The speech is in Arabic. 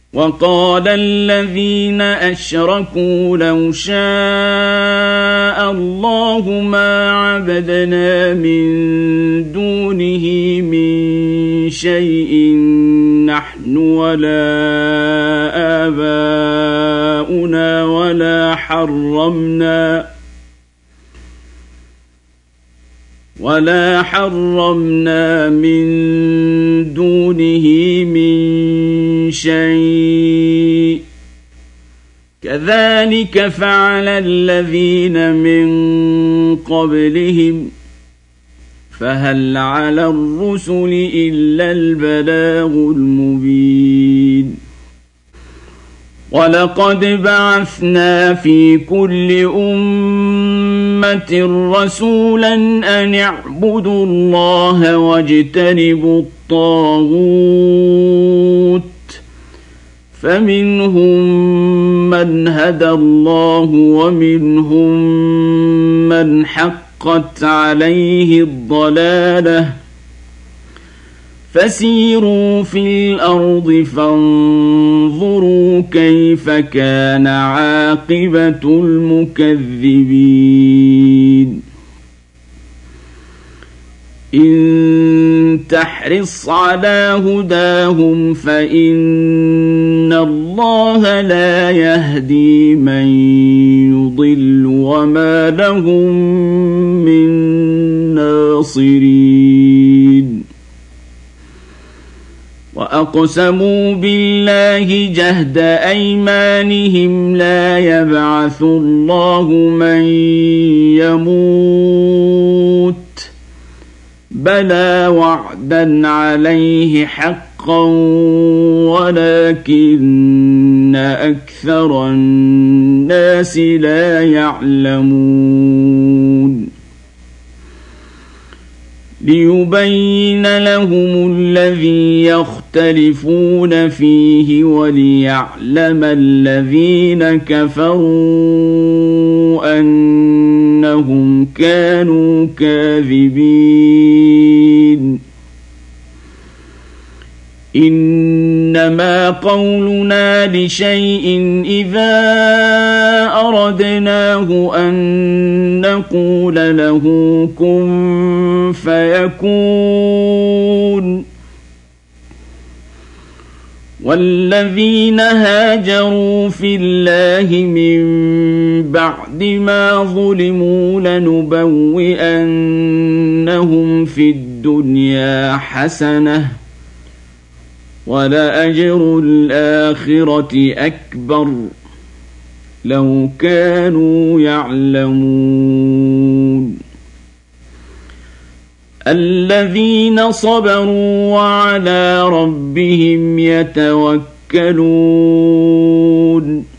وقال الذين أشركوا لو شاء الله ما عبدنا من دونه من شيء نحن ولا آباؤنا ولا حرمنا من دونه من شيء كذلك فعل الذين من قبلهم فهل على الرسل إلا البلاغ المبين ولقد بعثنا في كل أمة رسولا أن اعبدوا الله واجتنبوا الطاغوت فمنهم من هدى الله ومنهم من حقت عليه الضلالة فسيروا في الأرض فانظروا كيف كان عاقبة المكذبين إن تحرص على هداهم فإن الله لا يهدي من يضل وما لهم من ناصرين وأقسموا بالله جهد أيمانهم لا يبعث الله من يموت بلى وعدا عليه حقا ولكن أكثر الناس لا يعلمون ليبين لهم الذي يختلفون فيه وليعلم الذين كفروا أنهم كانوا كاذبين إنما قولنا لشيء إذا أردناه أن نقول له كن فيكون والذين هاجروا في الله من بعد ما ظلموا لنبوئنهم في الدنيا حسنة ولأجر الآخرة أكبر لو كانوا يعلمون الذين صبروا وعلى ربهم يتوكلون